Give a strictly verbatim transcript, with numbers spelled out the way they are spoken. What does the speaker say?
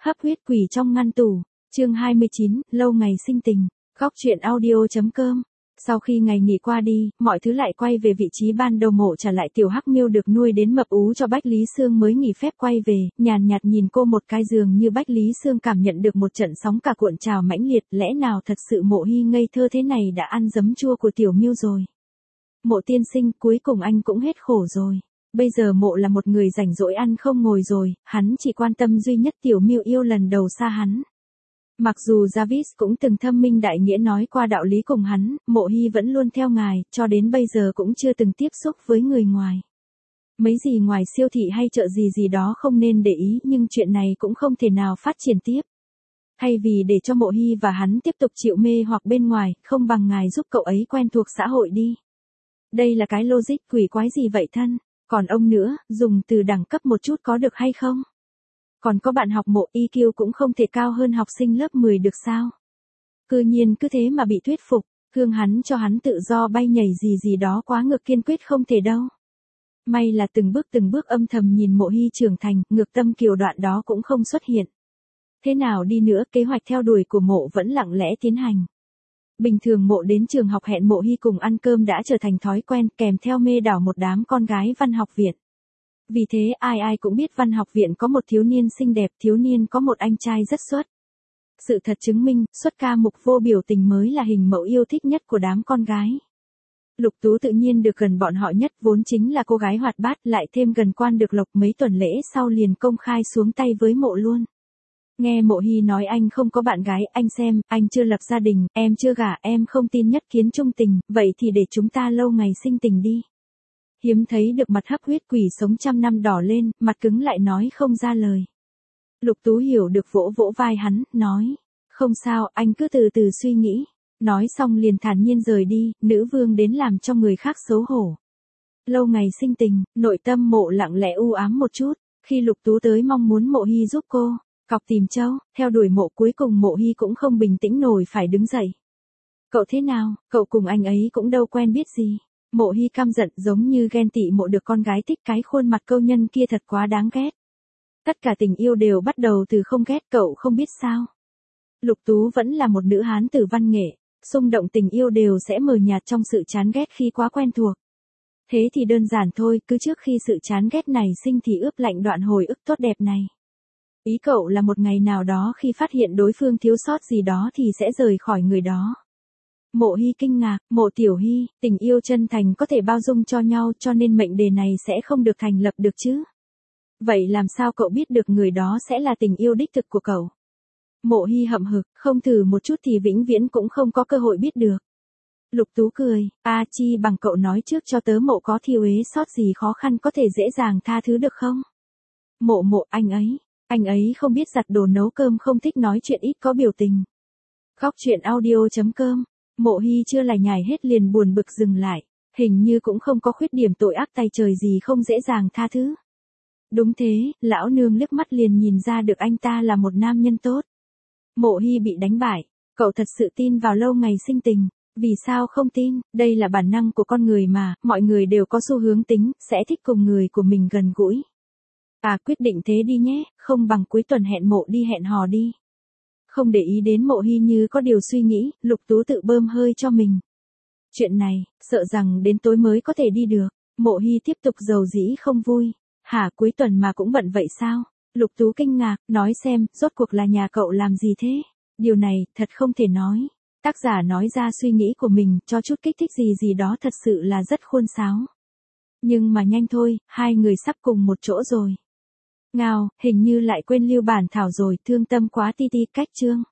Hấp huyết quỷ trong ngăn tủ, chương hai mươi chín, lâu ngày sinh tình, góc truyện audio.com. Sau khi ngày nghỉ qua đi, mọi thứ lại quay về vị trí ban đầu. Mộ trả lại tiểu hắc miêu được nuôi đến mập ú cho Bách Lý Sương mới nghỉ phép quay về, nhàn nhạt nhìn cô một cái, dường như Bách Lý Sương cảm nhận được một trận sóng cả cuộn trào mãnh liệt. Lẽ nào thật sự Mộ Hy ngây thơ thế này đã ăn giấm chua của tiểu miêu rồi? Mộ tiên sinh, cuối cùng anh cũng hết khổ rồi. Bây giờ Mộ là một người rảnh rỗi ăn không ngồi rồi, hắn chỉ quan tâm duy nhất tiểu miêu yêu lần đầu xa hắn. Mặc dù Jarvis cũng từng thâm minh đại nghĩa nói qua đạo lý cùng hắn, Mộ Hy vẫn luôn theo ngài, cho đến bây giờ cũng chưa từng tiếp xúc với người ngoài. Mấy gì ngoài siêu thị hay chợ gì gì đó không nên để ý, nhưng chuyện này cũng không thể nào phát triển tiếp. Thay vì để cho Mộ Hy và hắn tiếp tục chịu mê hoặc bên ngoài, không bằng ngài giúp cậu ấy quen thuộc xã hội đi. Đây là cái logic quỷ quái gì vậy thân? Còn ông nữa, dùng từ đẳng cấp một chút có được hay không? Còn có bạn học Mộ, i kiu cũng không thể cao hơn học sinh lớp mười được sao? Cư nhiên cứ thế mà bị thuyết phục, thương hắn cho hắn tự do bay nhảy gì gì đó quá ngược, kiên quyết không thể đâu. May là từng bước từng bước âm thầm nhìn Mộ Hy trưởng thành, ngược tâm kiều đoạn đó cũng không xuất hiện. Thế nào đi nữa, kế hoạch theo đuổi của Mộ vẫn lặng lẽ tiến hành. Bình thường Mộ đến trường học hẹn Mộ Hy cùng ăn cơm đã trở thành thói quen, kèm theo mê đảo một đám con gái văn học viện. Vì thế ai ai cũng biết văn học viện có một thiếu niên xinh đẹp, thiếu niên có một anh trai rất xuất. Sự thật chứng minh, xuất ca mục vô biểu tình mới là hình mẫu yêu thích nhất của đám con gái. Lục Tú tự nhiên được gần bọn họ nhất, vốn chính là cô gái hoạt bát, lại thêm gần quan được lộc, mấy tuần lễ sau liền công khai xuống tay với Mộ luôn. Nghe Mộ Hy nói anh không có bạn gái, anh xem, anh chưa lập gia đình, em chưa gả, em không tin nhất kiến trung tình, vậy thì để chúng ta lâu ngày sinh tình đi. Hiếm thấy được mặt hấp huyết quỷ sống trăm năm đỏ lên, mặt cứng lại nói không ra lời. Lục Tú hiểu được, vỗ vỗ vai hắn, nói, không sao, anh cứ từ từ suy nghĩ. Nói xong liền thản nhiên rời đi, nữ vương đến làm cho người khác xấu hổ. Lâu ngày sinh tình, nội tâm Mộ lặng lẽ u ám một chút, khi Lục Tú tới mong muốn Mộ Hy giúp cô, cọc tìm châu, theo đuổi Mộ, cuối cùng Mộ Hy cũng không bình tĩnh nổi phải đứng dậy. Cậu thế nào, cậu cùng anh ấy cũng đâu quen biết gì. Mộ Hy căm giận, giống như ghen tị Mộ được con gái thích, cái khuôn mặt câu nhân kia thật quá đáng ghét. Tất cả tình yêu đều bắt đầu từ không ghét, cậu không biết sao. Lục Tú vẫn là một nữ hán tử văn nghệ, xung động tình yêu đều sẽ mờ nhạt trong sự chán ghét khi quá quen thuộc. Thế thì đơn giản thôi, cứ trước khi sự chán ghét này sinh thì ướp lạnh đoạn hồi ức tốt đẹp này. Ý cậu là một ngày nào đó khi phát hiện đối phương thiếu sót gì đó thì sẽ rời khỏi người đó. Mộ Hy kinh ngạc, Mộ tiểu Hy, tình yêu chân thành có thể bao dung cho nhau, cho nên mệnh đề này sẽ không được thành lập được chứ. Vậy làm sao cậu biết được người đó sẽ là tình yêu đích thực của cậu? Mộ Hy hậm hực, không thử một chút thì vĩnh viễn cũng không có cơ hội biết được. Lục Tú cười, a chi bằng cậu nói trước cho tớ Mộ có thi uế sót gì khó khăn có thể dễ dàng tha thứ được không? Mộ Mộ, anh ấy, anh ấy không biết giặt đồ nấu cơm, không thích nói chuyện, ít có biểu tình. Góc truyện audio.com. Mộ Hy chưa lải nhải hết liền buồn bực dừng lại, hình như cũng không có khuyết điểm tội ác tay trời gì không dễ dàng tha thứ. Đúng thế, lão nương liếc mắt liền nhìn ra được anh ta là một nam nhân tốt. Mộ Hy bị đánh bại, cậu thật sự tin vào lâu ngày sinh tình, vì sao không tin, đây là bản năng của con người mà, mọi người đều có xu hướng tính, sẽ thích cùng người của mình gần gũi. À quyết định thế đi nhé, không bằng cuối tuần hẹn Mộ đi hẹn hò đi. Không để ý đến Mộ Hy như có điều suy nghĩ, Lục Tú tự bơm hơi cho mình. Chuyện này, sợ rằng đến tối mới có thể đi được. Mộ Hy tiếp tục dầu dĩ không vui. Hả, cuối tuần mà cũng bận vậy sao? Lục Tú kinh ngạc, nói xem, rốt cuộc là nhà cậu làm gì thế? Điều này, thật không thể nói. Tác giả nói ra suy nghĩ của mình, cho chút kích thích gì gì đó thật sự là rất khuôn sáo. Nhưng mà nhanh thôi, hai người sắp cùng một chỗ rồi. Ngao, hình như lại quên lưu bản thảo rồi, thương tâm quá, ti ti, cách chương.